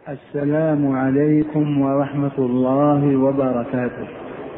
السلام عليكم ورحمة الله وبركاته.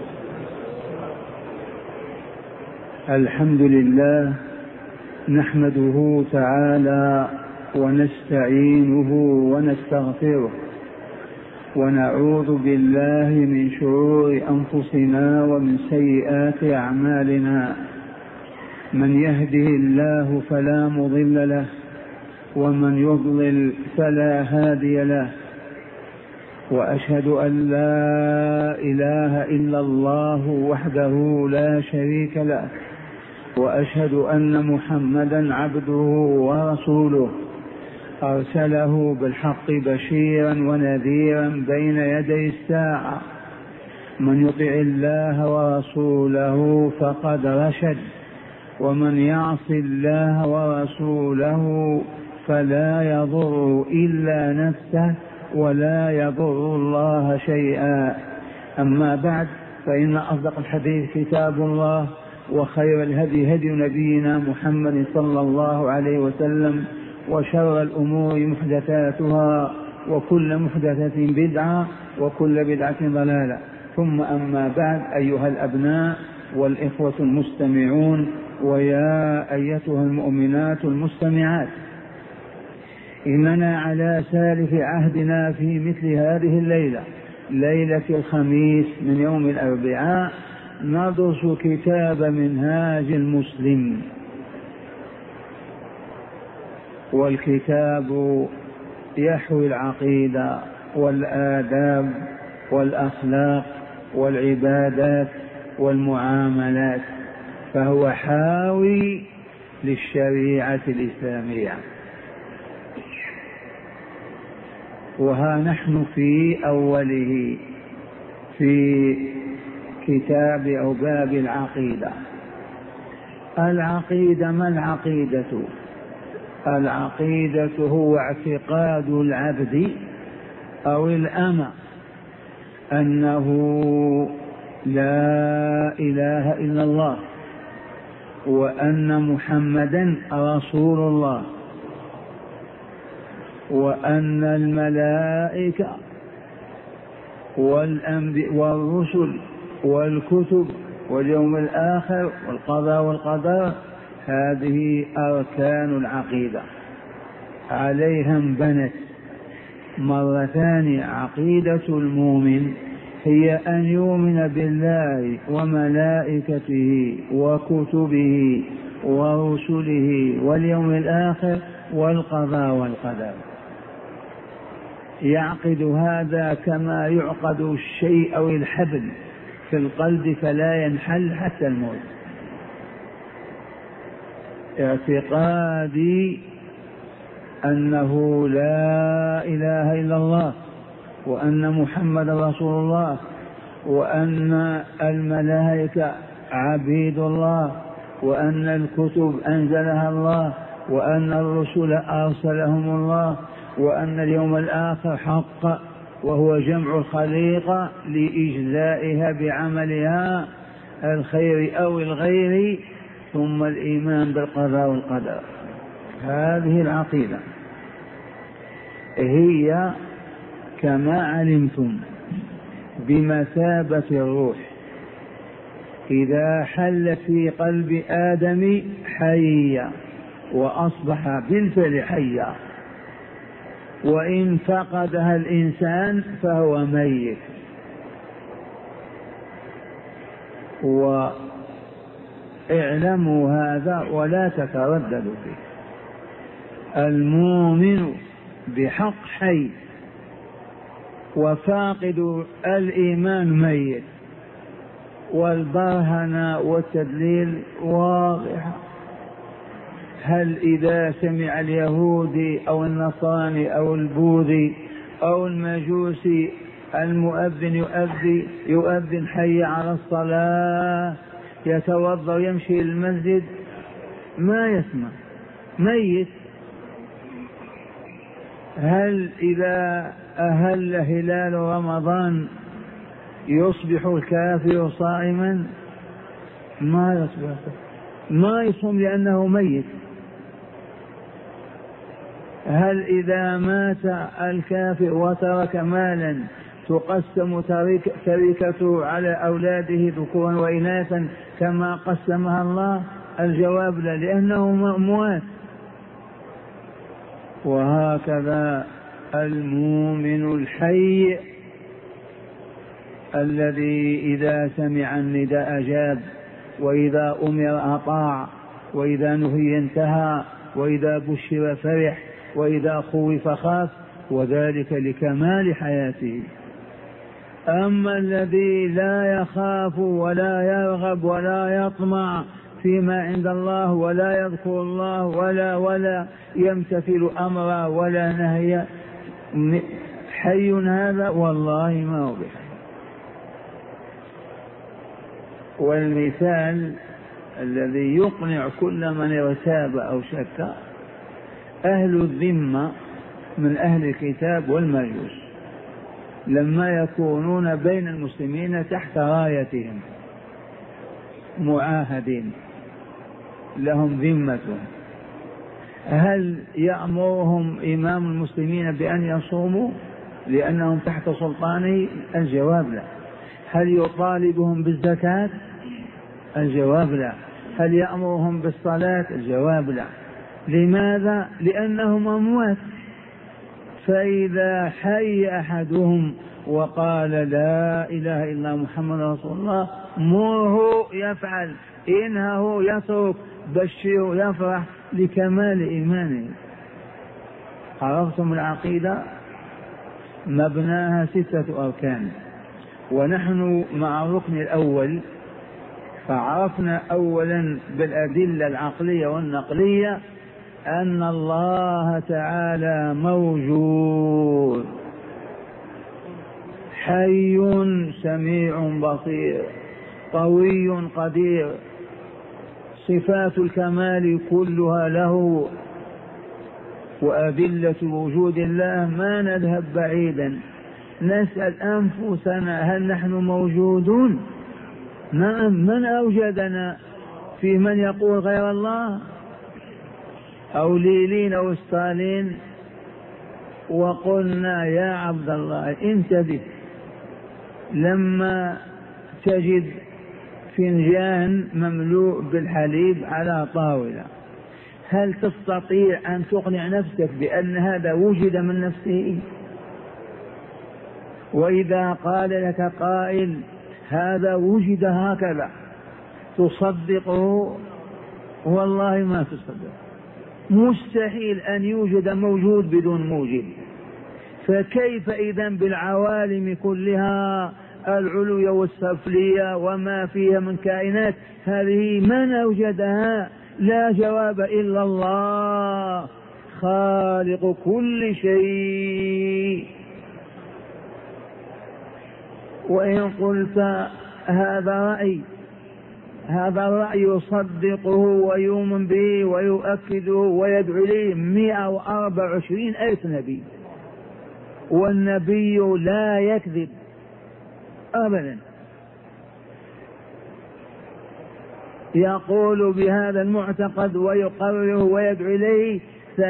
الحمد لله نحمده تعالى ونستعينه ونستغفره ونعوذ بالله من شرور أنفسنا ومن سيئات أعمالنا. من يهده الله فلا مضل له ومن يضلل فلا هادي له، وأشهد أن لا إله إلا الله وحده لا شريك له، وأشهد أن محمدا عبده ورسوله أرسله بالحق بشيرا ونذيرا بين يدي الساعة. من يطع الله ورسوله فقد رشد، ومن يعص الله ورسوله فلا يضر إلا نفسه ولا يضر الله شيئا. أما بعد، فإن أصدق الحديث كتاب الله، وخير الهدي هدي نبينا محمد صلى الله عليه وسلم، وشر الأمور محدثاتها، وكل محدثة بدعة، وكل بدعة ضلالة. ثم أما بعد، أيها الأبناء والإخوة المستمعون، ويا أيتها المؤمنات المستمعات، إننا على سالف عهدنا في مثل هذه الليلة، ليلة الخميس من يوم الأربعاء، ندرس كتاب منهاج المسلم. والكتاب يحوي العقيدة والآداب والأخلاق والعبادات والمعاملات، فهو حاوي للشريعة الإسلامية. وها نحن في أوله، في كتاب أو باب العقيدة. العقيدة، ما العقيدة؟ العقيدة هو اعتقاد العبد أو الأمة أنه لا إله إلا الله، وأن محمدا رسول الله، وأن الملائكة والأنبياء والرسل والكتب واليوم الآخر والقضاء والقدر، هذه أركان العقيدة، عليها انبنت. مرة ثانية، عقيدة المؤمن هي أن يؤمن بالله وملائكته وكتبه ورسله واليوم الآخر والقضاء والقدر. يعقد هذا كما يعقد الشيء أو الحبل في القلب فلا ينحل حتى الموت. اعتقادي أنه لا إله إلا الله، وأن محمد رسول الله، وأن الملائكة عبيد الله، وأن الكتب أنزلها الله، وأن الرسل أرسلهم الله، وأن اليوم الآخر حق، وهو جمع الخليقة لإجزائها بعملها الخير أو الغير، ثم الإيمان بالقضاء والقدر. هذه العقيدة هي كما علمتم بمثابة الروح، إذا حل في قلب آدم حيا، وأصبح بالفعل حيا، وإن فقدها الإنسان فهو ميت. واعلموا هذا ولا تترددوا فيه. المؤمن بحق حي، وفاقد الإيمان ميت. والبرهنة والتدليل واضحة. هل إذا سمع اليهودي أو النصراني أو البوذي أو المجوسي المؤذن يؤذن حي على الصلاة، يتوضأ ويمشي المسجد، ما يسمع، ميت. هل إذا أهل هلال رمضان يصبح الكافر صائما؟ ما يصبح، ما يصوم لأنه ميت. هل إذا مات الكافر وترك مالا تقسم تركته على أولاده ذكورا وإناثا كما قسمها الله؟ الجواب لا، لأنه أموات. وهكذا المؤمن الحي الذي إذا سمع النداء أجاب، وإذا أمر أطاع، وإذا نهي انتهى، وإذا بشر فرح، وإذا خوف خاف، وذلك لكمال حياته. أما الذي لا يخاف ولا يرغب ولا يطمع فيما عند الله ولا يذكر الله ولا يمتثل أمرا ولا نهي، حي هذا والله ما هو بحي. والمثال الذي يقنع كل من ارتاب أو شك أهل الذمة من أهل الكتاب والمجوس لما يكونون بين المسلمين تحت رايتهم معاهدين لهم ذمتهم، هل يأمرهم إمام المسلمين بأن يصوموا لأنهم تحت سلطانه؟ الجواب لا. هل يطالبهم بالزكاة؟ الجواب لا. هل يأمرهم بالصلاة؟ الجواب لا. لماذا؟ لأنهم أموات. فإذا حي أحدهم وقال لا إله إلا محمد رسول الله مره يفعل، إنه يترك، بشره يفرح لكمال إيمانه. عرفتم العقيدة؟ مبناها 6 أركان، ونحن مع الركن الأول. فعرفنا أولا بالأدلة العقلية والنقلية أن الله تعالى موجود حي سميع بصير قوي قدير، صفات الكمال كلها له. وأدلة وجود الله ما نذهب بعيدا، نسأل أنفسنا هل نحن موجودون؟ نعم. من أوجدنا؟ في من يقول غير الله؟ أو ليلين أو ستالين؟ وقلنا يا عبد الله انتبه، لما تجد فنجان مملوء بالحليب على طاولة، هل تستطيع أن تقنع نفسك بأن هذا وجد من نفسه؟ وإذا قال لك قائل هذا وجد هكذا تصدقه؟ والله ما تصدق. مستحيل أن يوجد موجود بدون موجد. فكيف إذن بالعوالم كلها العلوية والسفلية وما فيها من كائنات، هذه من أوجدها؟ لا جواب إلا الله خالق كل شيء. وإن قلت هذا الرأي يصدقه ويؤمن به ويؤكده ويدعو إليه 124,000 نبي، والنبي لا يكذب أبدا، يقول بهذا المعتقد ويقرره ويدعو إليه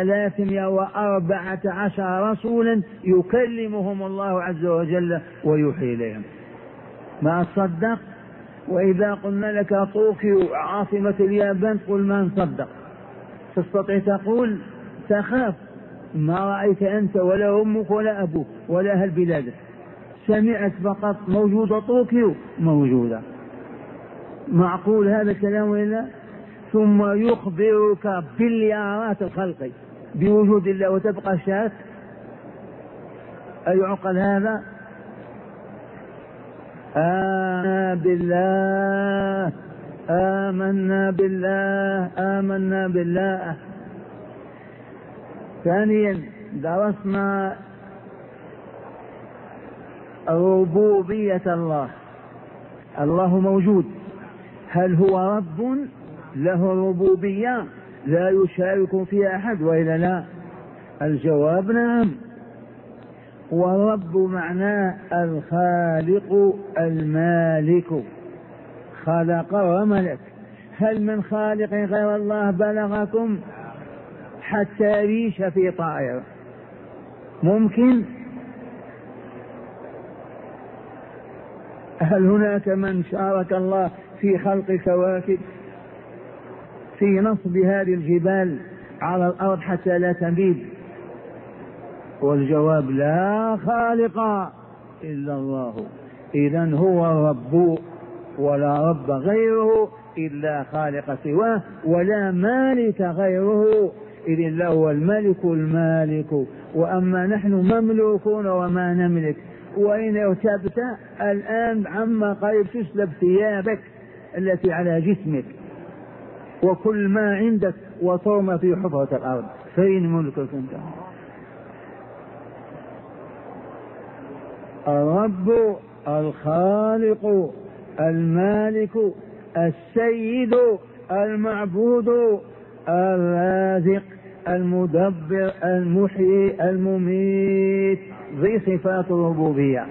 314 رسولا يكلمهم الله عز وجل ويوحي إليهم. ما تصدق؟ وإذا قلنا لك طوكيو عاصمة اليابان قل ما نصدق. تستطيع تقول؟ تخاف. ما رأيت أنت ولا أمك ولا أبوك ولا أهل بلادك، سمعت فقط موجودة طوكيو موجودة. معقول هذا الكلام ولا؟ ثم يخبرك بليارات الخلق بوجود الله وتبقى شاك؟ أيعقل هذا؟ آمنا بالله. ثانيا درسنا ربوبية الله. الله موجود، هل هو رب له ربوبية لا يشارك فيها أحد وإلا لا؟ الجواب نعم. والرب معناه الخالق المالك، خلق وملك. هل من خالق غير الله بلغكم؟ حتى يعيش في طائر؟ ممكن؟ هل هناك من شارك الله في خلق الكواكب، في نصب هذه الجبال على الأرض حتى لا تميد؟ والجواب لا خالق إلا الله. إذن هو الرب ولا رب غيره إلا خالق سواه، ولا مالك غيره، إذ الله هو الملك المالك، وأما نحن مملوكون وما نملك. وإن ارتبت الآن عما قريب تسلب ثيابك التي على جسمك وكل ما عندك وترمى في حفرة الأرض. فين ملكك أنت؟ الرب الخالق المالك السيد المعبود الرازق المدبر المحيي المميت، ذي صفات الربوبية.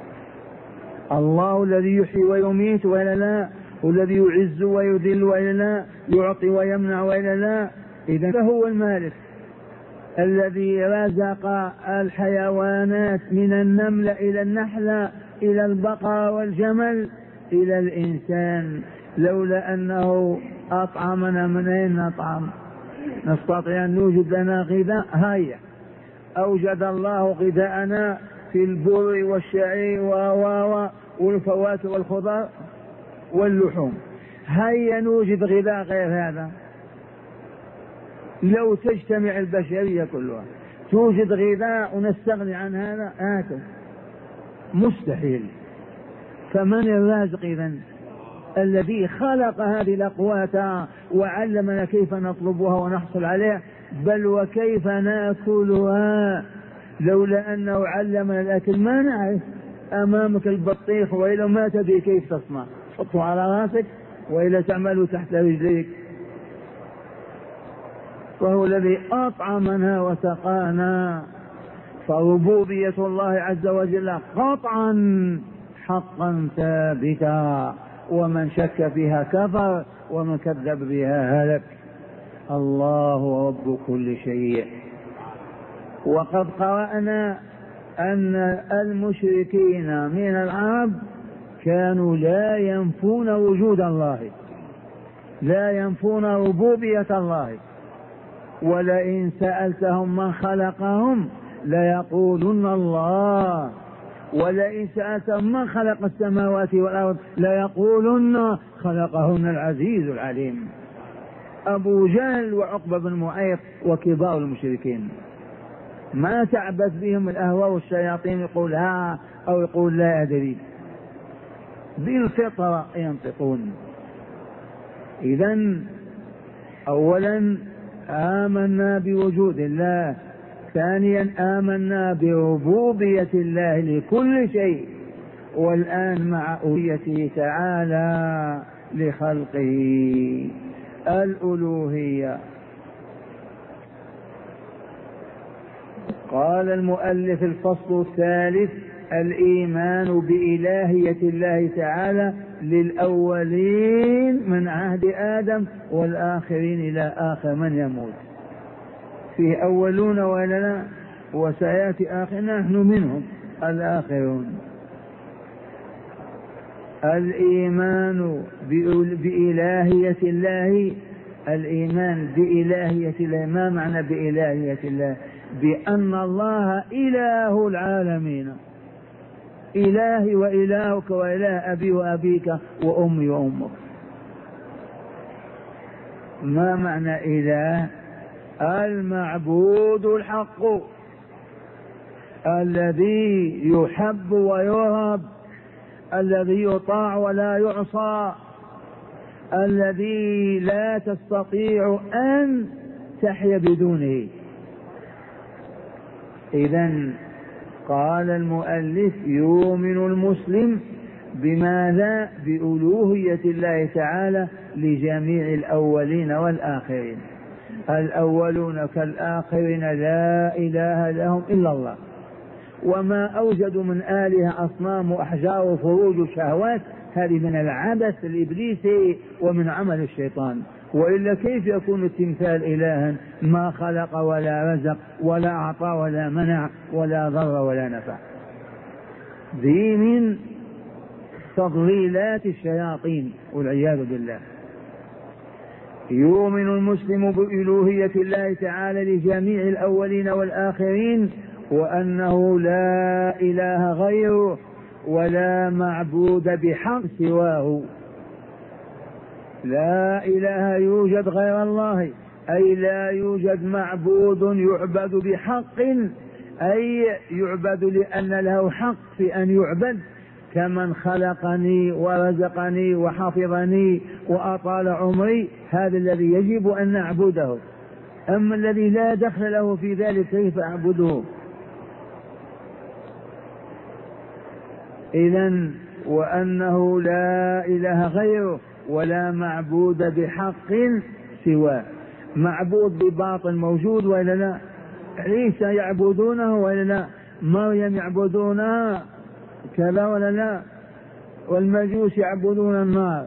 الله الذي يحيي ويميت ولا لا، والذي يعز ويذل ولا لا، يعطي ويمنع ولا لا. إذا فهو المالك الذي رزق الحيوانات من النملة إلى النحلة إلى البقرة والجمل إلى الإنسان. لولا أنه أطعمنا من أين نطعم؟ نستطيع أن نوجد لنا غذاء؟ هيا، أوجد الله غذاءنا في البر والشعير والفواكه والخضار واللحوم. هيا نوجد غذاء غير هذا. لو تجتمع البشرية كلها توجد غذاء ونستغني عن هذا؟ مستحيل. فمن الرازق إذن؟ الذي خلق هذه الأقوات وعلمنا كيف نطلبها ونحصل عليها، بل وكيف نأكلها. لولا أنه علمنا الأكل ما نعرف. أمامك البطيخ وإلا ما تدري كيف تصنع، حطه على راسك وإلا تعمله تحت رجليك. وهو الذي أطعمنا وسقانا. فربوبية الله عز وجل قطعا حقا ثابتا، ومن شك فيها كفر ومن كذب بها هلك. الله رب كل شيء. وقد قرأنا أن المشركين من العرب كانوا لا ينفون وجود الله، لا ينفون ربوبية الله. ولئن سألتهم من خلقهم ليقولن الله، ولئن سألتهم من خلق السماوات والأرض ليقولن خلقهن العزيز العليم. أبو جهل وعقبة بن معيط وكبار المشركين ما تعبث بهم الأهواء والشياطين يقول ها أو يقول لا أدري، بالفطرة ينطقون. إذن أولا آمنا بوجود الله، ثانيا آمنا بربوبية الله لكل شيء، والآن مع ألوهيته تعالى لخلقه الألوهية. قال المؤلف الفصل الثالث: الإيمان بإلهية الله تعالى للأولين من عهد آدم والآخرين إلى آخر من يموت. فيه أولون ولا لا؟ وسيأتي آخر، نحن منهم الآخرون. الإيمان بإلهية الله. الإيمان بإلهية الله، ما معنى بإلهية الله؟ بأن الله إله العالمين، إلهي وإلهك وإله أبي وأبيك وأمي وأمك. ما معنى إله؟ المعبود الحق الذي يحب ويرهب، الذي يطاع ولا يعصى، الذي لا تستطيع أن تحيا بدونه. إذن قال المؤلف: يؤمن المسلم بماذا؟ بألوهية الله تعالى لجميع الأولين والآخرين. الأولون كالآخرين لا إله لهم إلا الله، وما أوجدوا من آلهة أصنام وأحجار وفروج وشهوات، هذه من العبث الإبليسي ومن عمل الشيطان. وإلا كيف يكون التمثال إلها ما خلق ولا رزق ولا أعطى ولا منع ولا ضر ولا نفع؟ ذي من تضليلات الشياطين والعياذ بالله. يؤمن المسلم بألوهية الله تعالى لجميع الأولين والآخرين، وأنه لا إله غيره ولا معبود بحق سواه. لا إله يوجد غير الله، أي لا يوجد معبود يعبد بحق، أي يعبد لأن له حق في أن يعبد، كمن خلقني ورزقني وحفظني وأطال عمري، هذا الذي يجب أن نعبده. أما الذي لا دخل له في ذلك كيف أعبده؟ إذن وأنه لا إله غيره ولا معبود بحق سواه. معبود بباطل موجود ولا لا؟ عيسى يعبدونه ولا لا؟ مريم يعبدونها كذا ولا لا؟ والمجوس يعبدون النار،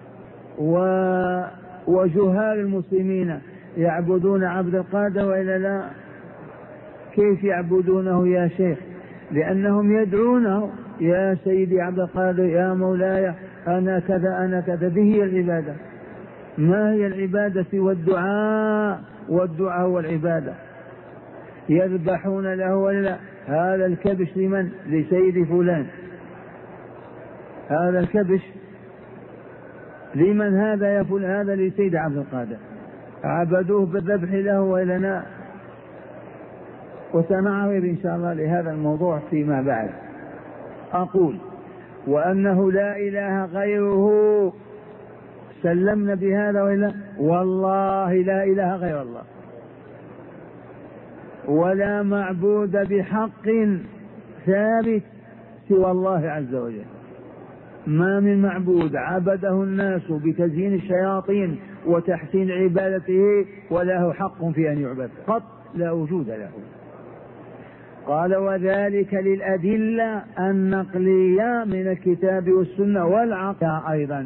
وجهال المسلمين يعبدون عبد القادر ولا لا؟ كيف يعبدونه يا شيخ؟ لأنهم يدعونه يا سيدي عبد القادر، يا مولاي أنا كذا أنا كذا. به هي العبادة. ما هي العبادة سوى الدعاء؟ والدعاء هو العبادة. يذبحون له ولا لا؟ هذا الكبش لمن؟ لسيد فلان. هذا الكبش لمن هذا يا فلان؟ هذا لسيد عبد القادر. عبدوه بالذبح له ولا لا؟ وسنعرض إن شاء الله لهذا الموضوع فيما بعد. أقول وأنه لا إله غيره، سلمنا بهذا ولا؟ والله لا إله غير الله، ولا معبود بحق ثابت سوى الله عز وجل. ما من معبود عبده الناس بتزيين الشياطين وتحسين عبادته وله حق في أن يعبد قط، لا وجود له. قال وذلك للأدلة النقلية من الكتاب والسنة والعقل أيضا.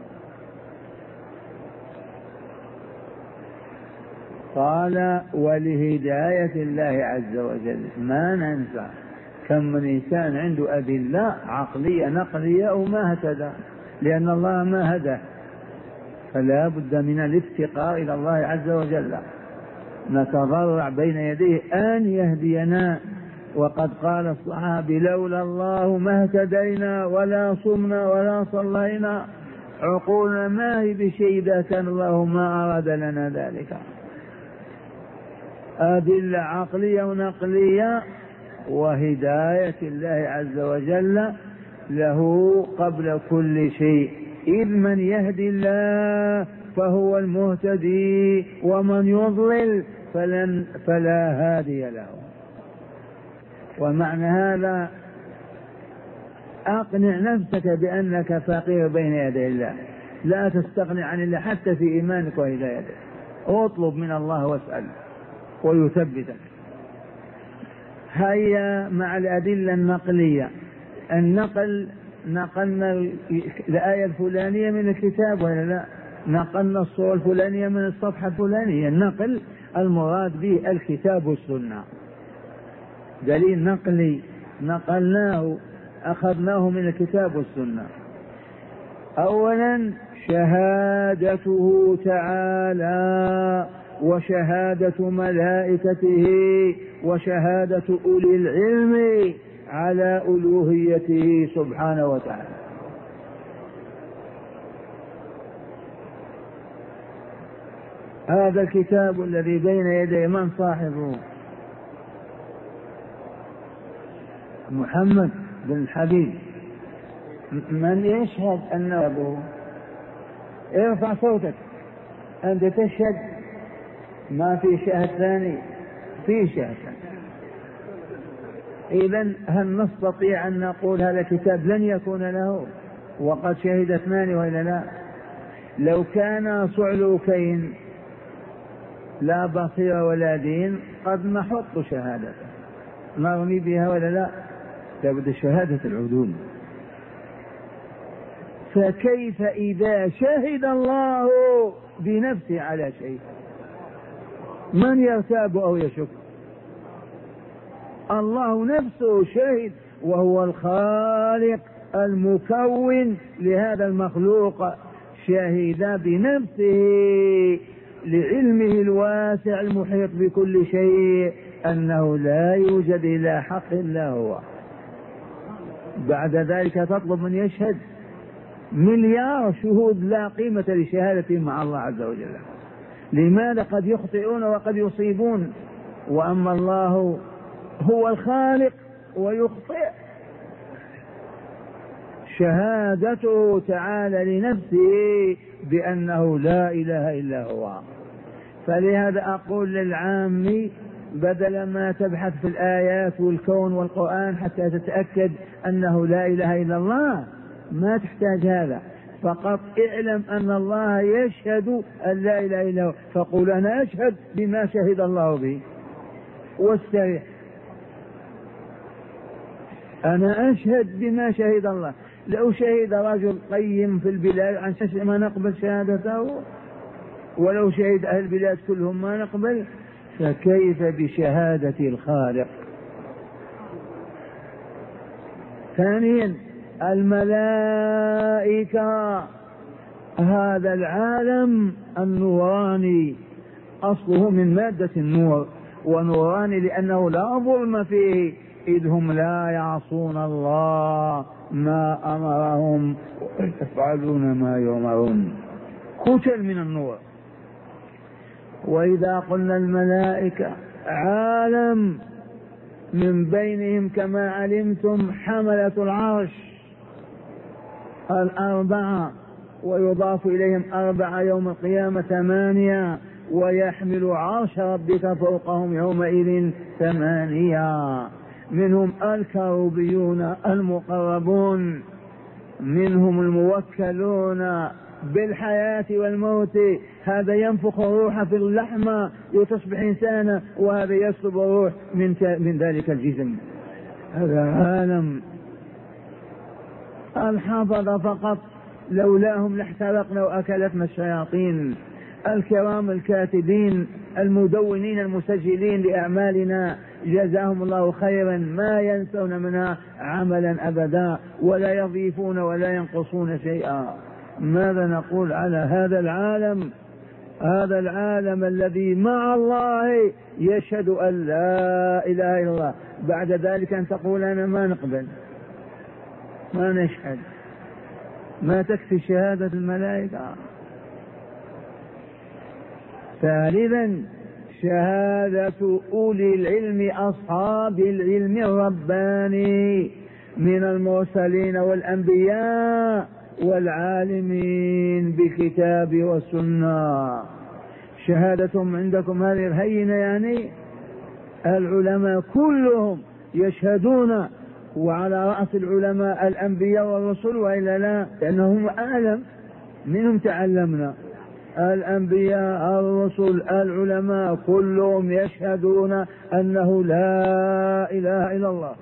قال ولهداية الله عز وجل. ما ننسى كم من إنسان عنده أدلة عقلية نقلية وما اهتدى، لأن الله ما هدى، فلا بد من الافتقار إلى الله عز وجل، نتضرع بين يديه أن يهدينا. وقد قال الصحابي لولا الله ما اهتدينا ولا صمنا ولا صلينا، عقولنا ما هي بشيء إذا كان الله ما أراد لنا ذلك. أدلة عقلية ونقلية وهداية الله عز وجل له قبل كل شيء، إذ من يهدي الله فهو المهتدي ومن يضلل فلا هادي له. ومعنى هذا أقنع نفسك بأنك فقير بين يدي الله، لا تستغني عن الله حتى في إيمانك وهدايتك، اطلب من الله واسأل ويثبتك. هيا مع الأدلة النقلية. النقل نقلنا الآية الفلانية من الكتاب ولا لا؟ نقلنا الصورة الفلانية من الصفحة الفلانية. النقل المراد به الكتاب والسنة، دليل نقلي نقلناه أخذناه من الكتاب والسنة. أولا شهادته تعالى وشهادة ملائكته وشهادة أولي العلم على ألوهيته سبحانه وتعالى. هذا الكتاب الذي بين يدي من صاحبه؟ محمد بن الحبيب. من يشهد أنه أبوه؟ ارفع صوتك أنت تشهد. ما في شاهد ثاني؟ في شاهد ثاني. إذن هل نستطيع أن نقول هذا الكتاب لن يكون له وقد شهد اثنان وإلا لا؟ لو كان صعلوكين لا بصيرة ولا دين قد نحط شهادة نرمي بها ولا لا؟ لابد شهادة العدول. فكيف إذا شهد الله بنفسه على شيء؟ من يرتاب أو يشك؟ الله نفسه شهد، وهو الخالق المكون لهذا المخلوق، شهد بنفسه لعلمه الواسع المحيط بكل شيء أنه لا يوجد إله حق إلا هو. بعد ذلك تطلب من يشهد؟ مليار شهود لا قيمة لشهادتهم مع الله عز وجل. لماذا؟ قد يخطئون وقد يصيبون، وأما الله هو الخالق ويخطئ. شهادته تعالى لنفسه بأنه لا إله إلا هو. فلهذا أقول للعام بدل ما تبحث في الآيات والكون والقرآن حتى تتأكد أنه لا إله إلا الله، ما تحتاج هذا، فقط اعلم أن الله يشهد أن لا إله إلا هو، فقول أنا أشهد بما شهد الله به واستريح. أنا أشهد بما شهد الله. لو شهد رجل قيم في البلاد عن شيء ما نقبل شهادته، ولو شهد أهل البلاد كلهم ما نقبل، فكيف بشهادة الخالق؟ ثانيا الملائكة، هذا العالم النوراني أصله من مادة النور، ونوراني لأنه لا ظلم فيه، إذ هم لا يعصون الله ما أمرهم ويفعلون ما يؤمرون. كتل من النور. وإذا قلنا الملائكة عالم من بينهم كما علمتم حملة العرش الأربعة، ويضاف إليهم 4 يوم القيامة 8، ويحمل عرش ربك فوقهم يومئذ 8، منهم الكروبيون المقربون، منهم الموكلون بالحياة والموت، هذا ينفخ الروح في اللحمة لتصبح إنسانا، وهذا يسلب الروح من ذلك الجسم. هذا عالم. الحفظ فقط لولاهم لاحترقنا وأكلتنا الشياطين. الكرام الكاتبين المدونين المسجلين لأعمالنا جزاهم الله خيرا، ما ينسون منها عملا أبدا، ولا يضيفون ولا ينقصون شيئا. ماذا نقول على هذا العالم؟ هذا العالم الذي مع الله يشهد أن لا إله إلا الله، بعد ذلك أن تقول أنا ما نقبل، ما نشهد، ما تكفي شهادة الملائكة. ثالثا شهادة أولي العلم أصحاب العلم الرباني من المرسلين والأنبياء والعالمين بالكتاب والسنة. شهادتهم عندكم هذه هينة، يعني العلماء كلهم يشهدون، وعلى رأس العلماء الأنبياء والرسل، وإلا لا، لأنهم أعلم منهم تعلمنا. الأنبياء الرسل العلماء كلهم يشهدون أنه لا إله إلا الله.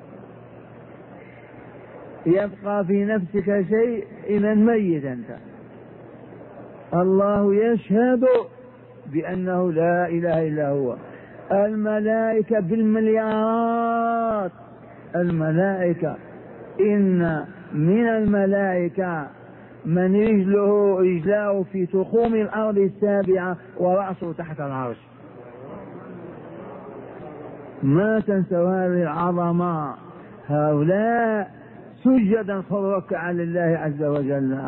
يبقى في نفسك شيء إذا ميت أنت. الله يشهد بأنه لا إله إلا هو. الملائكة بالمليارات. الملائكة إن من الملائكة من رجلاه في تخوم الأرض 7 ورأسه تحت العرش. ما تنسوا هذه العظمة. هؤلاء سجدا ركعا لله عز وجل.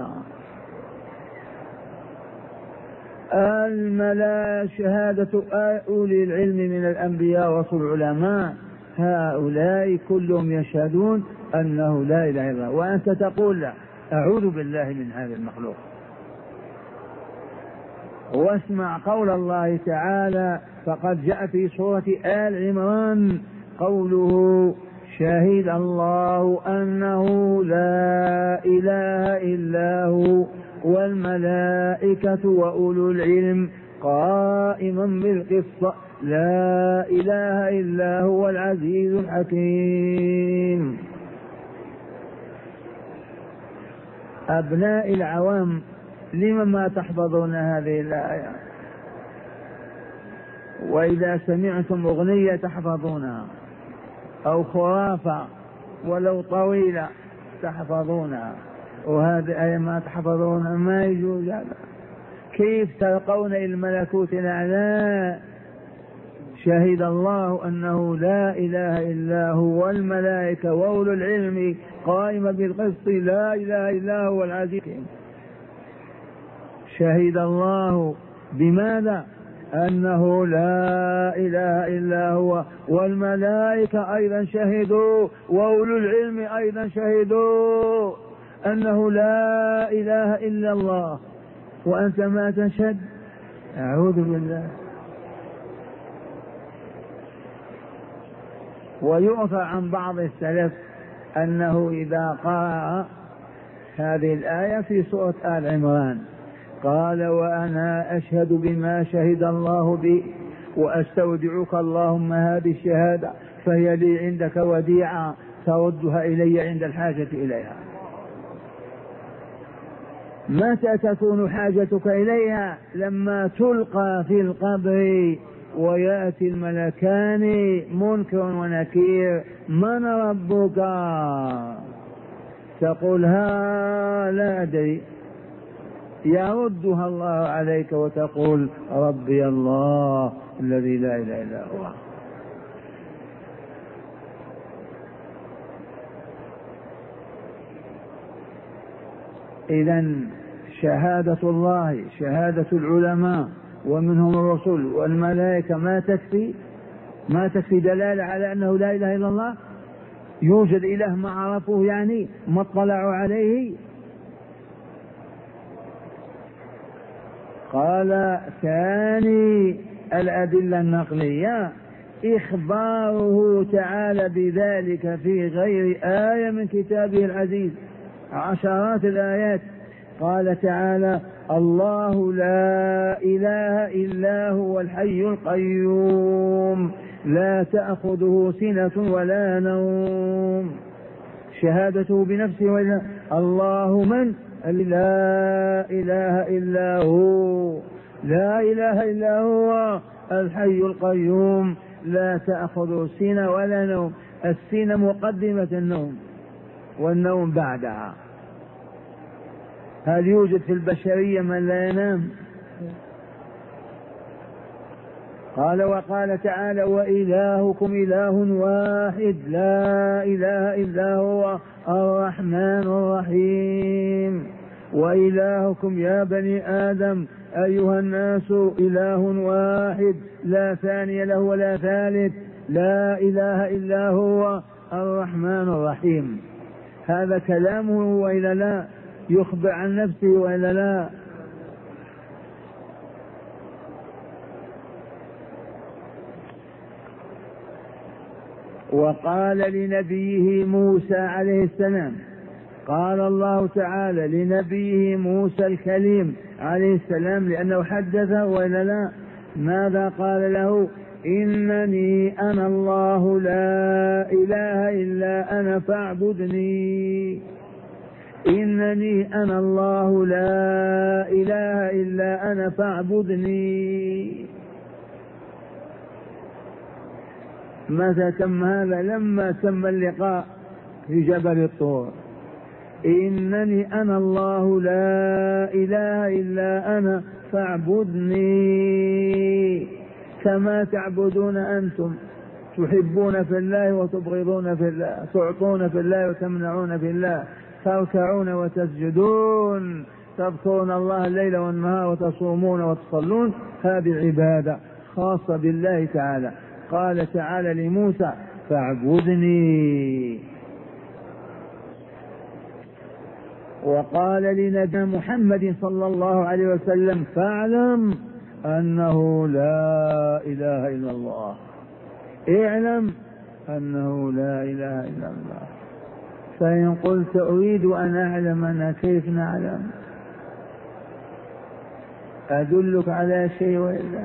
شهادة أولي العلم من الأنبياء ورسل العلماء، هؤلاء كلهم يشهدون أنه لا إله إلا الله، وأنت تقول لا، أعوذ بالله من هذا المخلوق. واسمع قول الله تعالى، فقد جاء في سورة آل عمران قوله: شهد الله أنه لا إله إلا هو والملائكة وأولو العلم قائما بالقسط لا إله إلا هو العزيز الحكيم. أبناء العوام لم ما تحفظون هذه الآية؟ وإذا سمعتم أغنية تحفظونها أو خرافة ولو طويلة تحفظونها، وهذه آية ما تحفظونها، ما يجوز هذا. كيف تلقون إلى الملكوت الأعلى؟ شهد الله أنه لا إله إلا هو والملائكة وأولو العلم قائما بالقسط لا إله إلا هو العزيز. شهد الله بماذا؟ أنه لا إله إلا هو، والملائكة أيضا شهدوا، وأولو العلم أيضا شهدوا أنه لا إله إلا الله، وأنت ما تشهد؟ أعوذ بالله. ويؤثر عن بعض السلف أنه إذا قرأ هذه الآية في سورة آل عمران قال: وأنا أشهد بما شهد الله بي وأستودعك اللهم هذه الشهادة فهي لي عندك وديعة تردها إلي عند الحاجة إليها. متى تكون حاجتك إليها؟ لما تلقى في القبر ويأتي الملكان منكر ونكير: من ربك؟ تقول: ها لا أدري. يردها الله عليك وتقول: ربي الله الذي لا إله إلا هو. إذن شهادة الله، شهادة العلماء ومنهم الرسل والملائكة ما تكفي دلالة على أنه لا إله إلا الله؟ يوجد إله ما عرفوه يعني، ما اطلعوا عليه؟ قال: ثاني الأدلة النقلية إخباره تعالى بذلك في غير آية من كتابه العزيز، عشرات الآيات. قال تعالى: الله لا إله إلا هو الحي القيوم لا تأخذه سنة ولا نوم. شهادته بنفسه وإلا الله من لا إله إلا هو، لا إله إلا هو الحي القيوم لا تأخذه سنة ولا نوم. السنة مقدمة النوم والنوم بعدها. هل يوجد في البشرية من لا ينام؟ قال: وقال تعالى: وإلهكم إله واحد لا إله إلا هو الرحمن الرحيم. وإلهكم يا بني آدم أيها الناس إله واحد لا ثاني له ولا ثالث، لا إله إلا هو الرحمن الرحيم. هذا كلامه وإلا لا؟ يخبر عن نفسه وإلا لا؟ وقال لنبيه موسى عليه السلام، قال الله تعالى لنبيه موسى الكليم عليه السلام لأنه حدثه وإلا لا؟ ماذا قال له؟ إنني أنا الله لا إله إلا أنا فاعبدني. إنني أنا الله لا إله إلا أنا فاعبدني. متى تم هذا؟ لما تم اللقاء في جبل الطور. إنني أنا الله لا إله إلا أنا فاعبدني كما تعبدون أنتم، تحبون في الله وتبغضون في الله، تعطون في الله وتمنعون في الله، تركعون وتسجدون، تذكرون الله الليل والنهار وتصومون وتصلون. هذه عبادة خاصة بالله تعالى. قال تعالى لموسى: فاعبدني. وقال لنبي محمد صلى الله عليه وسلم: فاعلم أنه لا إله إلا الله. اعلم أنه لا إله إلا الله. فإن قلت أريد أن أعلم أنا كيف نعلم؟ أدلك على شيء وإلا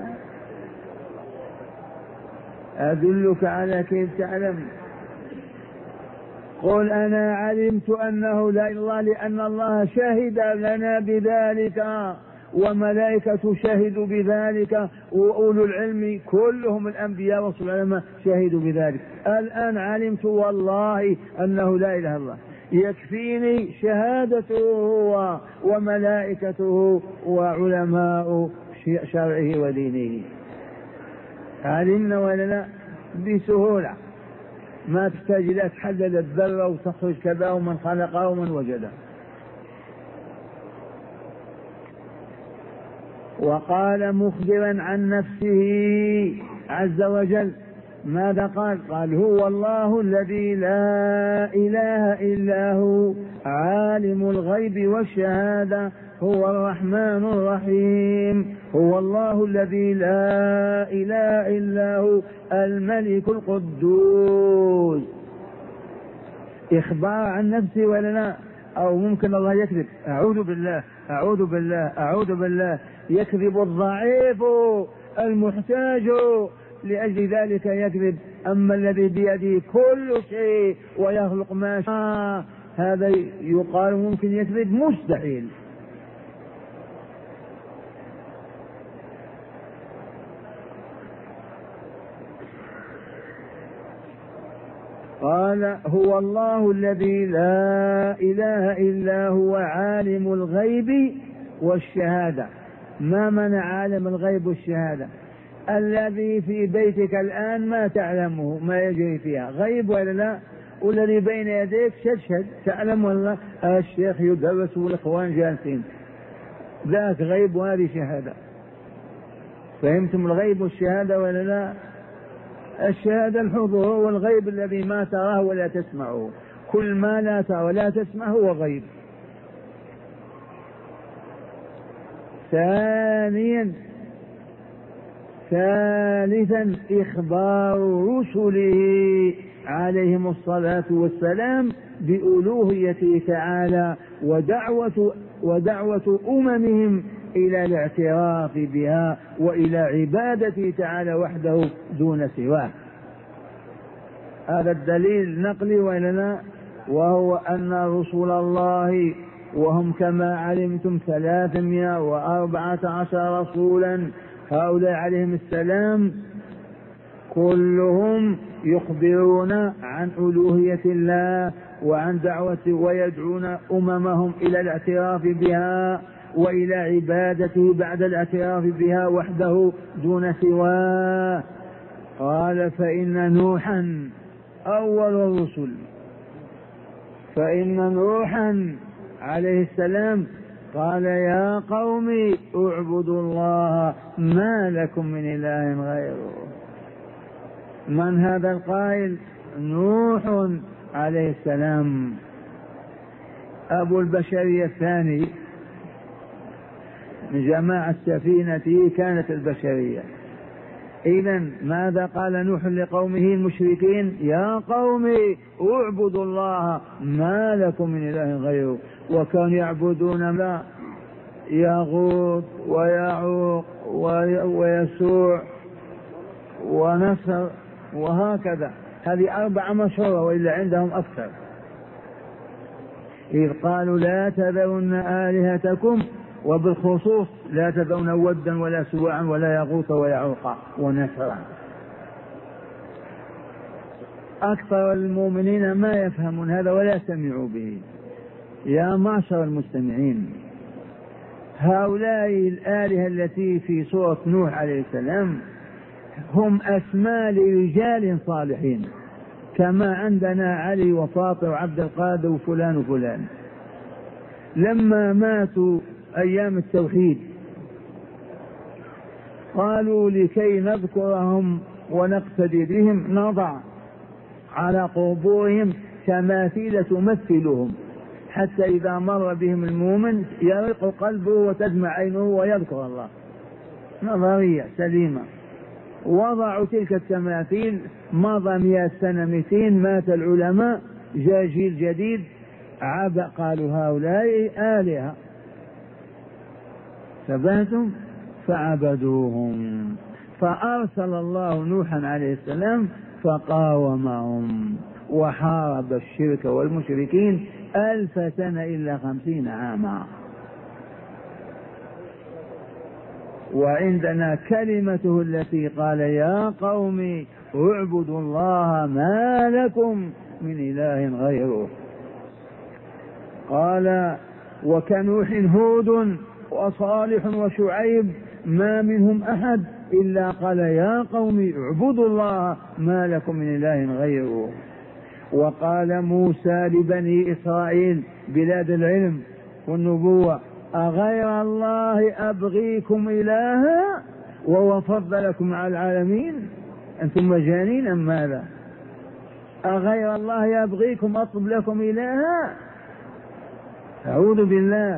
أدلك على كيف تعلم؟ قل أنا علمت أنه لا إله إلا الله لأن الله شهد لنا بذلك وملائكة شهدوا بذلك وأولو العلم كلهم الأنبياء والعلماء شهدوا بذلك. الآن علمت والله أنه لا إله إلا الله، يكفيني شهادته هو وملائكته وعلماء شرعه ودينه. علمنا ولا لا؟ بسهولة، ما تحتاج إلى تحلل الذرة وتخرج كذا ومن خلقه ومن وجده. وقال مخبرا عن نفسه عز وجل ماذا قال؟ قال هو الله الذي لا إله إلا هو عالم الغيب والشهادة هو الرحمن الرحيم. هو الله الذي لا إله إلا هو الملك القدوس. إخبار عن نفسه ولا لا؟ أو ممكن الله يكذب؟ أعوذ بالله أعوذ بالله أعوذ بالله. يكذب الضعيف المحتاج، لأجل ذلك يكذب. أما الذي بيده كل شيء ويخلق ما شاء هذا يقال ممكن يكذب؟ مستحيل. قال هو الله الذي لا إله إلا هو عالم الغيب والشهادة. ما منع عالم الغيب والشهادة؟ الذي في بيتك الآن ما تعلمه ما يجري فيها غيب ولا لا؟ والذي بين يديك تشهد تعلم ولا؟ الشيخ يدرس والإخوان جالسين، ذاك غيب وهذه شهادة. فهمتم الغيب والشهادة ولا لا؟ الشهادة الحضور والغيب الذي ما تراه ولا تسمعه. كل ما لا ترى ولا تسمع هو غيب. ثالثا إخبار رسله عليهم الصلاة والسلام بألوهيته تعالى ودعوة أممهم إلى الاعتراف بها وإلى عبادته تعالى وحده دون سواه. هذا الدليل نقلي ولا لا؟ وهو أن رسول الله وهم كما علمتم 314 رسولا هؤلاء عليهم السلام كلهم يخبرون عن ألوهية الله وعن دعوته ويدعون أممهم إلى الاعتراف بها وإلى عبادته بعد الاعتراف بها وحده دون سواه. قال فإن نوحا أول الرسل، فإن نوحا عليه السلام قال يا قوم اعبدوا الله ما لكم من إله غيره. من هذا القائل؟ نوح عليه السلام أبو البشرية الثاني من جماعة السفينة كانت البشرية. إذن ماذا قال نوح لقومه المشركين؟ يا قوم اعبدوا الله ما لكم من إله غيره. وكانوا يعبدون لا يغوث ويعوق ويسوع ونصر وهكذا. هذه 4 مشهورة وإلا عندهم أكثر. إذ قالوا لا تذرن آلهتكم، وبالخصوص لا تذرن ودا ولا سواعا ولا يغوث ويعوق ونسرا. أكثر المؤمنين ما يفهمون هذا ولا سمعوا به. يا معشر المستمعين، هؤلاء الآلهة التي في سورة نوح عليه السلام هم أسماء لرجال صالحين، كما عندنا علي وفاطر وعبد القادر وفلان وفلان. لما ماتوا أيام التوحيد قالوا لكي نذكرهم ونقتدي بهم نضع على قبورهم تماثيل تمثلهم، حتى إذا مر بهم المؤمن يرق قلبه وتدمع عينه ويذكر الله. نظرية سليمة. وضعوا تلك التماثيل، مضى 100 سنة 200 مات العلماء، جاء جيل جديد قالوا هؤلاء آلهة، فباتوا فعبدوهم. فأرسل الله نوحا عليه السلام فقاومهم وحارب الشرك والمشركين 1000 سنة إلا 50 عاما. وعندنا كلمته التي قال يا قوم اعبدوا الله ما لكم من إله غيره. قال وكنوح هود وصالح وشعيب ما منهم أحد إلا قال يا قوم اعبدوا الله ما لكم من إله غيره. وقال موسى لبني إسرائيل بلاد العلم والنبوة أغير الله أبغيكم إلها وهو فضلكم على العالمين أنتم مجانين أم ماذا؟ أغير الله أبغيكم أطلب لكم إلها؟ أعوذ بالله.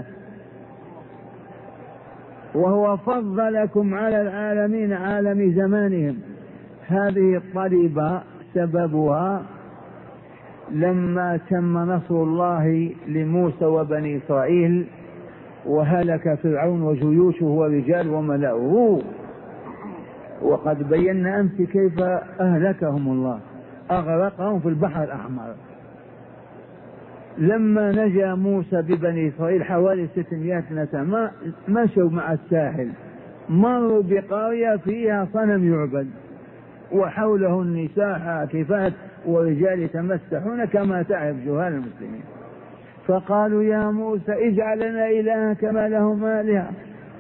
وهو فضلكم على العالمين عالم زمانهم. هذه الطلبة سببها لما تم نصر الله لموسى وبني إسرائيل وهلك فرعون وجيوشه ورجال وملأه، وقد بينا أمس كيف أهلكهم الله، أغرقهم في البحر الأحمر. لما نجا موسى ببني إسرائيل حوالي 600 سنة مشوا مع الساحل، مروا بقرية فيها صنم يعبد وحوله النساء عاكفات ورجال يتمسحون كما تعرف جهال المسلمين. فقالوا يا موسى اجعل لنا إلها كما لهم آلهة.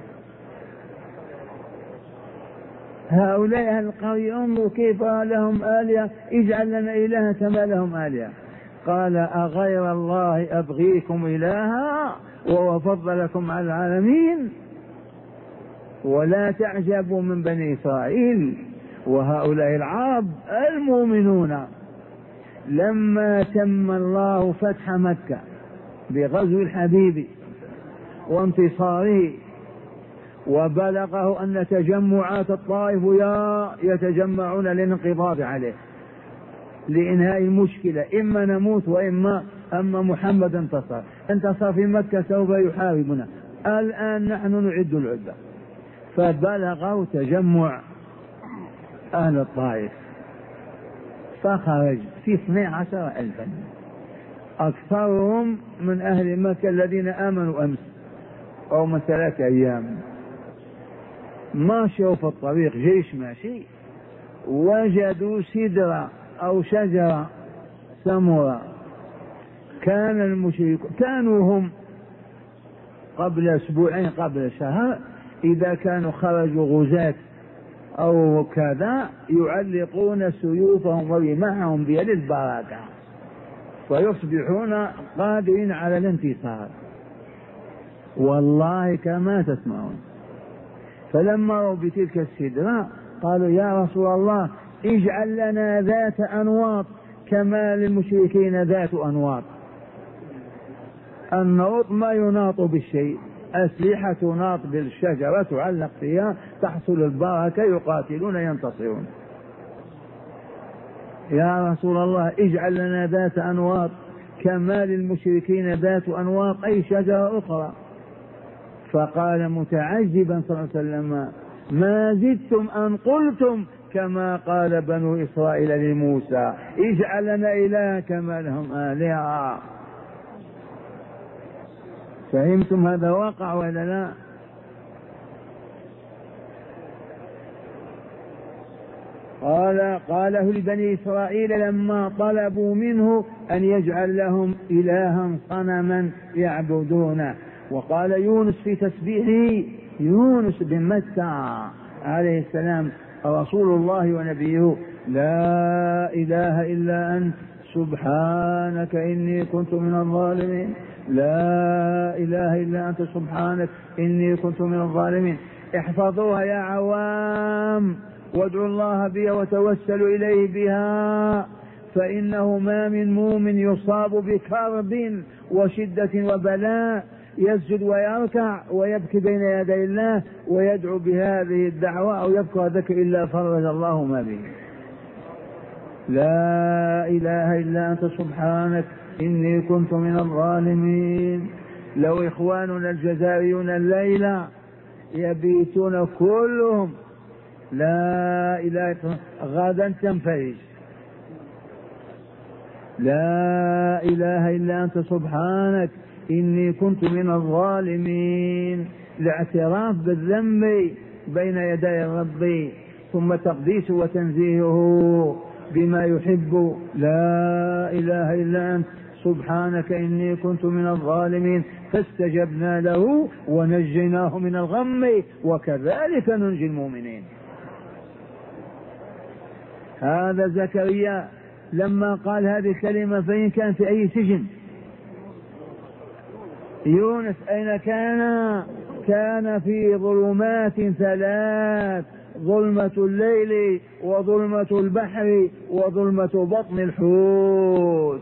هؤلاء أهل القرية انظروا كيف لهم آلهة، اجعل لنا إلها كما لهم آلهة. قال أغير الله أبغيكم إلها وهو فضلكم على العالمين. ولا تعجبوا من بني إسرائيل وهؤلاء العرب المؤمنون لما تم الله فتح مكة بغزو الحبيب وانتصاره وبلغه أن تجمعات الطائف يتجمعون للانقضاض عليه لإنهاء المشكلة، إما نموت وإما محمد انتصر في مكة سوف يحاربنا، الآن نحن نعد العدة. فبلغوا تجمع أهل الطائف فخرج في 12,000 أكثرهم من أهل مكة الذين آمنوا أمس أو من 3 أيام. ماشوا في الطريق جيش ماشي، وجدوا سدرة أو شجرة سمرة. كان المشركون كانوا هم قبل أسبوعين قبل شهر إذا كانوا خرجوا غزاة أو كذا يعلقون سيوفهم ورماحهم بيد البركة ويصبحون قادرين على الانتصار والله كما تسمعون. فلما رأوا بتلك السدرة قالوا يا رسول الله اجعل لنا ذات أنواط كما للمشركين ذات أنواط. النوط ما يناط بالشيء، أسلحة تناط بالشجرة تعلق فيها تحصل البركة، يقاتلون ينتصرون. يا رسول الله اجعل لنا ذات أنواط كما للمشركين ذات أنواط أي شجرة أخرى. فقال متعجبا صلى الله عليه وسلم ما زدتم أن قلتم كما قال بنو إسرائيل لموسى اجعل لنا إله كما لهم آلهة. فهمتم هذا واقع ولا لا؟ قاله لبني إسرائيل لما طلبوا منه أن يجعل لهم إلها صنما يعبدونه. وقال يونس في تسبيحه، يونس بن متى عليه السلام رسول الله ونبيه، لا إله إلا أنت سبحانك إني كنت من الظالمين، لا إله إلا أنت سبحانك إني كنت من الظالمين. احفظوها يا عوام وادعوا الله بها وتوسلوا إليه بها، فإنه ما من مؤمن يصاب بكرب وشدة وبلاء يسجد ويركع ويبكي بين يدي الله ويدعو بهذه الدعوة أو يذكر ذكر إلا فرج الله ما به. لا إله إلا أنت سبحانك إني كنت من الظالمين. لو إخواننا الجزائريون الليلة يبيتون كلهم لا إله إلا غدا تنفرج. لا إله إلا أنت سبحانك إني كنت من الظالمين. الاعتراف بالذنب بين يدي الرب، ثم تقديسه وتنزيهه بما يحب. لا إله إلا أنت سبحانك إني كنت من الظالمين فاستجبنا له ونجيناه من الغم وكذلك ننجي المؤمنين. هذا زكريا لما قال هذه الكلمة فإن كان في أي سجن. يونس أين كان؟ كان في ظلمات ثلاث: ظلمة الليل وظلمة البحر وظلمة بطن الحوت.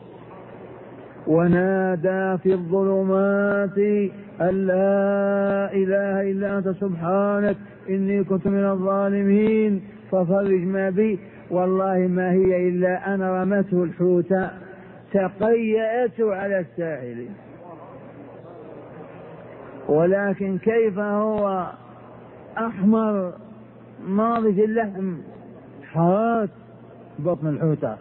ونادى في الظلمات أن لا إله إلا أنت سبحانك إني كنت من الظالمين ففرج ما بي. والله ما هي إلا أن رمته الحوت تقيأته على الساحل، ولكن كيف هو أحمر ناضج اللحم، حرات بطن الحوت.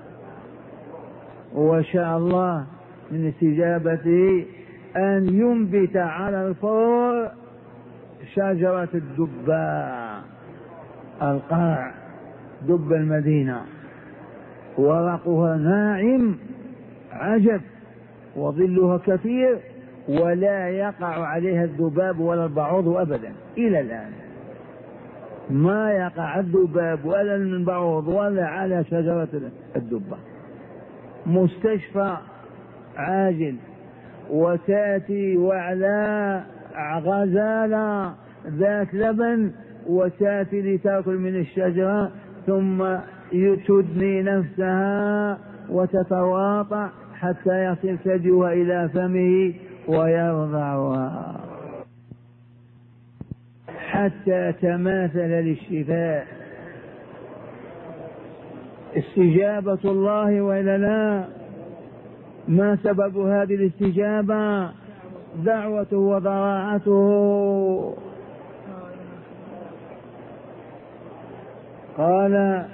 وشاء الله من استجابته أن ينبت على الفور شجرة الدباء، القرع، دب المدينة، ورقها ناعم عجب وظلها كثير، ولا يقع عليها الذباب ولا البعوض أبدا. إلى الآن ما يقع الذباب ولا البعوض ولا على شجرة الدبة. مستشفى عاجل. وتأتي وعلاء غزالة ذات لبن وتأتي لتأكل من الشجرة، ثم تدني نفسها وتتواطأ حتى يصل ثديها إلى فمه ويرضعها حتى تماثل للشفاء. استجابة الله وإلا لا؟ ما سبب هذه الاستجابة؟ دعوته وضراعته. قال: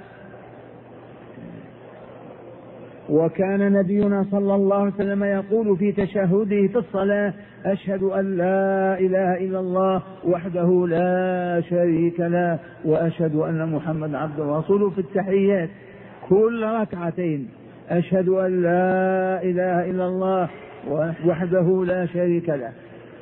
وكان نبينا صلى الله عليه وسلم يقول في تشهده في الصلاة: أشهد أن لا إله إلا الله وحده لا شريك له وأشهد أن محمد عبده ورسوله. في التحيات كل ركعتين: أشهد أن لا إله إلا الله وحده لا شريك له.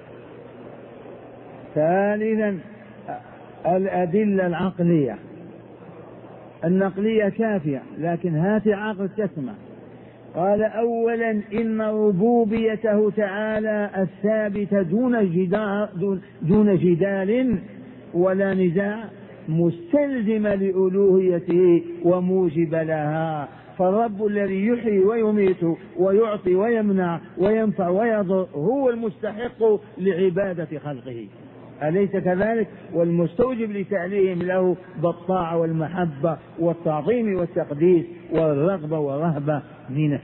ثالثا الأدلة العقلية. النقلية كافية، لكن هات عقل تسمع. قال: أولا إن ربوبيته تعالى الثابتة دون جدال ولا نزاع مستلزمة لألوهيته وموجب لها. فالرب الذي يحيي ويميت ويعطي ويمنع وينفع ويضر هو المستحق لعبادة خلقه، أليس كذلك؟ والمستوجب لتعليهم له بالطاعة والمحبة والتعظيم والتقديس والرغبة والرهبة منه.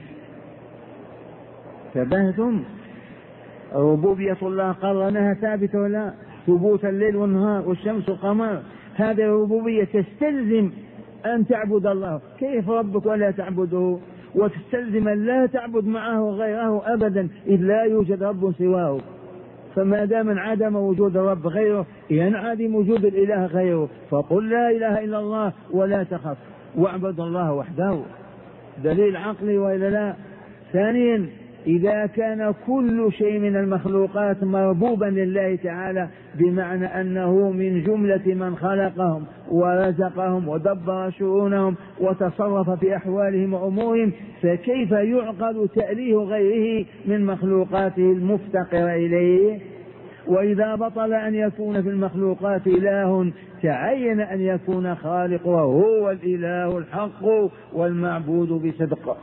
فبهتم ربوبية الله قرنها ثابتة ولا؟ ثبوت الليل والنهار والشمس والقمر، هذه الربوبية تستلزم أن تعبد الله. كيف ربك ولا تعبده؟ وتستلزم أن لا تعبد معه غيره أبدا، إذ لا يوجد رب سواه. فما دام انعدم وجود الرب غيره ينعدم وجود الإله غيره. فقل لا إله إلا الله ولا تخف واعبد الله وحده. دليل عقلي وإلا لا؟ ثانيا إذا كان كل شيء من المخلوقات مربوبا لله تعالى بمعنى أنه من جملة من خلقهم ورزقهم ودبر شؤونهم وتصرف في أحوالهم وأمورهم، فكيف يعقل تأليه غيره من مخلوقاته المفتقرة إليه؟ وإذا بطل أن يكون في المخلوقات إله تعين أن يكون خالق وهو الإله الحق والمعبود بصدق.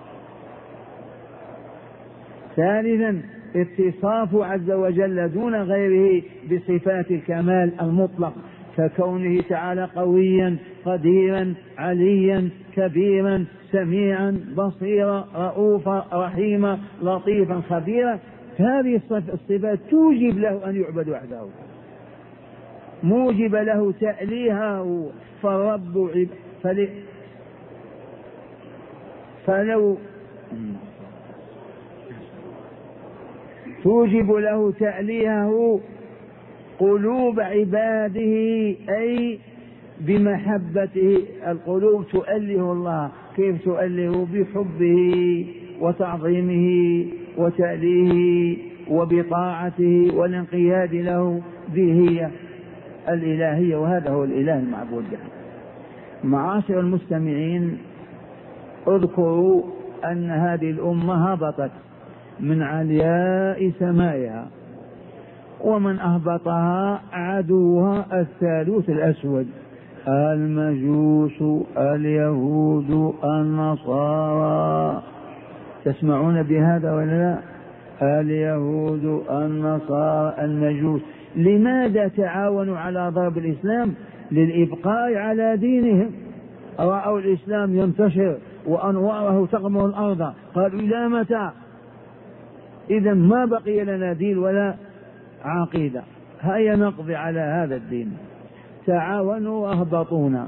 ثالثا اتصاف عز وجل دون غيره بصفات الكمال المطلق، ككونه تعالى قويا قديرا عليا كبيرا سميعا بصيرا رؤوفا رحيما لطيفا خبيرا. هذه الصفات توجب له أن يعبد وحده، موجب له تأليهه. فالرب فلو توجب له تأليهه قلوب عباده، أي بمحبته. القلوب تؤله الله، كيف تؤله؟ بحبه وتعظيمه وتأليهه وبطاعته والانقياد له. به هي الإلهية، وهذا هو الإله المعبود. معاشر المستمعين، اذكروا أن هذه الأمة هبطت من علياء سمائها، ومن أهبطها عدوها الثالوث الأسود، المجوس اليهود النصارى. تسمعون بهذا ولا لا؟ اليهود النصارى المجوس. لماذا تعاونوا على ضرب الإسلام؟ للإبقاء على دينهم. رأوا الإسلام ينتشر وأنواره تغمر الأرض، قالوا إلى متى؟ إذا ما بقي لنا دين ولا عقيدة، هيا نقضي على هذا الدين. تعاونوا وأهبطونا.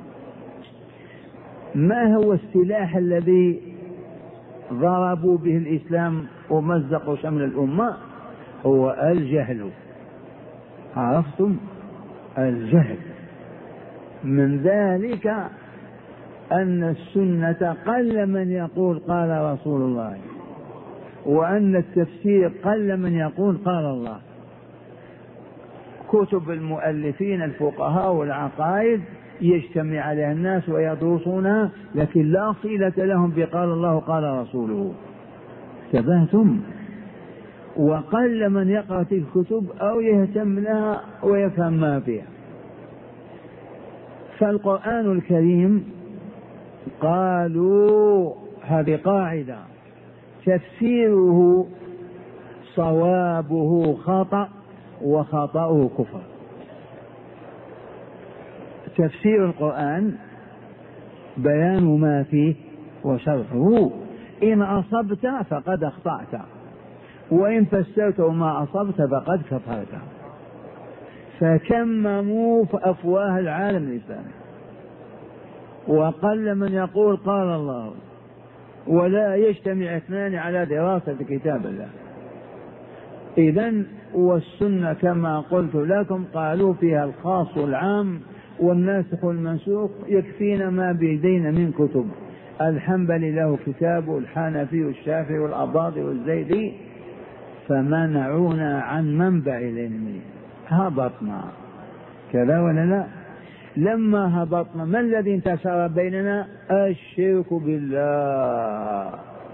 ما هو السلاح الذي ضربوا به الإسلام ومزقوا شمل الأمة؟ هو الجهل. عرفتم؟ الجهل. من ذلك أن السنة قل من يقول قال رسول الله، وأن التفسير قل من يقول قال الله. كتب المؤلفين الفقهاء والعقائد يجتمع عليها الناس ويدرسونها، لكن لا صلة لهم بقال الله قال رسوله. انتبهتم؟ وقل من يقرأ تلك الكتب أو يهتم لها ويفهم ما فيها. فالقرآن الكريم قالوا هذه قاعدة: تفسيره صوابه خطأ وخطأه كفر. تفسير القرآن بيان ما فيه وشرحه، إن أصبت فقد أخطأت، وإن فسرت ما أصبت فقد كفرت. فكمموا في أفواه العالم الإسلامي، وقل من يقول قال الله، ولا يجتمع اثنان على دراسة كتاب الله. إذن والسنة كما قلت لكم قالوا فيها الخاص والعام والناسخ والمنسوخ. يكفينا ما بيدينا من كتب. الحنبلي له كتاب، الحنفي والشافعي والأباضي والزيدي، فمنعونا عن منبع العلم. هبطنا كذا ولا لا؟ لما هبطنا ما الذي انتشر بيننا؟ الشرك بالله.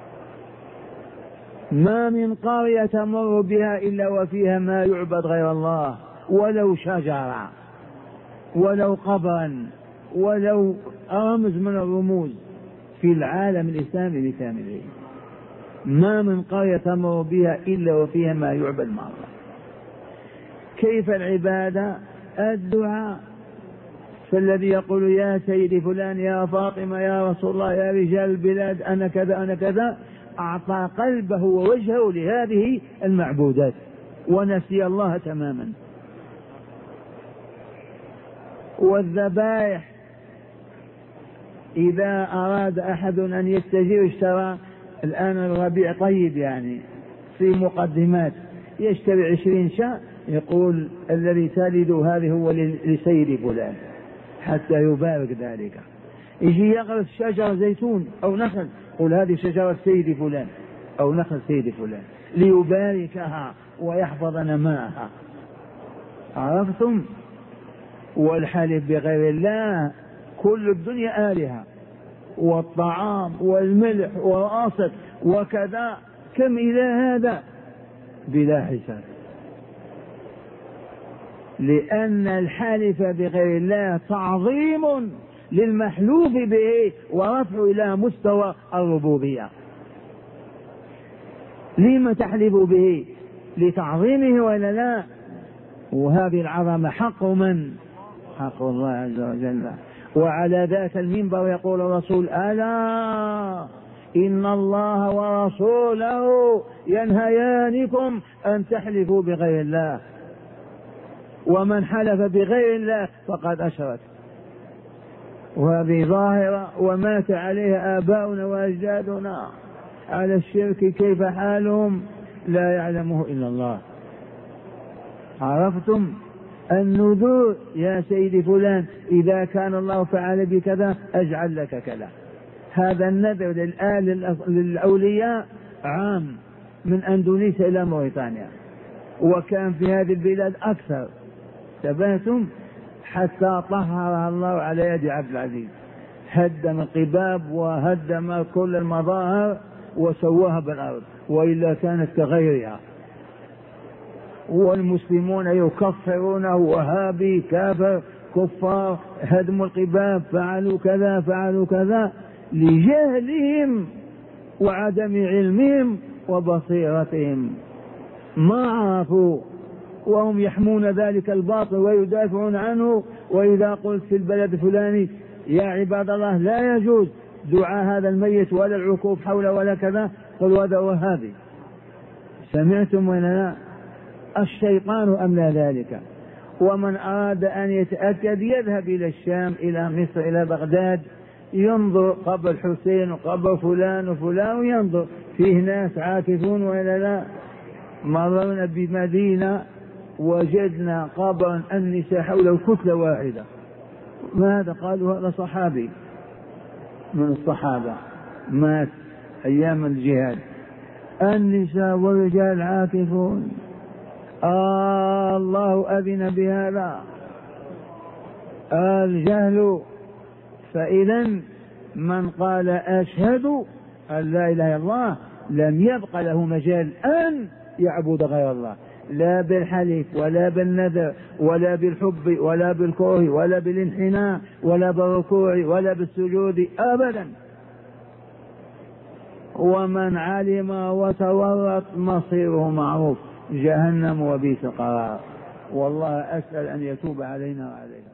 ما من قرية تمر بها إلا وفيها ما يعبد غير الله، ولو شجرة ولو قبرا ولو رمز من الرموز في العالم الإسلامي بكامله. ما من قرية تمر بها إلا وفيها ما يعبد مع الله. كيف العبادة؟ الدعاء. فالذي يقول يا سيدي فلان، يا فاطمة، يا رسول الله، يا رجال البلاد، أنا كذا أنا كذا، أعطى قلبه ووجهه لهذه المعبودات ونسي الله تماما. والذبائح، إذا أراد أحد أن يستجير اشترى الآن الربيع طيب يعني في مقدمات، يشتري 20 شاة، يقول الذي تلد هذه هو لسيد فلان حتى يبارك ذلك. يجي يغرس شجر زيتون أو نخل، يقول هذه شجرة سيد فلان أو نخل سيد فلان ليباركها ويحفظ نماءها. عرفتم؟ والحلف بغير الله، كل الدنيا آلهة، والطعام والملح والأصل وكذا، كم إلى هذا بلا حساب. لأن الحلف بغير الله تعظيم للمحلوف به ورفع إلى مستوى الربوبية. لما تحلف به؟ لتعظيمه ولا لا؟ وهذه العظمة حق من؟ حق الله عز وجل. وعلى ذات المنبر يقول الرسول: ألا إن الله ورسوله ينهيانكم أن تحلفوا بغير الله، ومن حلف بغير الله فقد أشرك. وهذه ظاهرة ومات عليها آباؤنا وأجدادنا على الشرك. كيف حالهم؟ لا يعلمه إلا الله. عرفتم النذور يا سيدي فلان إذا كان الله فعل بكذا أجعل لك كذا. هذا النذر للأولياء عام من أندونيسيا إلى موريتانيا، وكان في هذه البلاد أكثر. تبهتم حتى طهرها الله على يد عبد العزيز، هدم القباب وهدم كل المظاهر وسواها بالأرض، وإلا كانت كغيرها. والمسلمون يكفرونه وهابي كافر كفار، هدموا القباب، فعلوا كذا فعلوا كذا لجهلهم وعدم علمهم وبصيرتهم، ما عرفوا، وهم يحمون ذلك الباطل ويدافعون عنه. وإذا قلت في البلد الفلاني يا عباد الله لا يجوز دعاء هذا الميت ولا العكوف حوله ولا كذا، قل هذا وهابي. سمعتم ولا لا؟ الشيطان أملى ذلك. ومن أراد أن يتأكد يذهب إلى الشام، إلى مصر، إلى بغداد، ينظر قبر حسين وقبر فلان وفلان، وينظر فيه ناس عاكفون ولا لا. مررنا بمدينة وجدنا قبرا النساء حوله كتلة واحدة. ماذا؟ قالوا هذا صحابي من الصحابة مات أيام الجهاد. النساء والرجال عاكفون. الله أذن بهذا، الجهل. فإذا من قال أشهد أن لا إله إلا الله لم يبق له مجال أن يعبد غير الله، لا بالحلف ولا بالنذر ولا بالحب ولا بالكره ولا بالانحناء ولا بالركوع ولا بالسجود أبدا. ومن علم وتورط مصيره معروف، جهنم وبئس القرار. والله أسأل أن يتوب علينا وعلينا.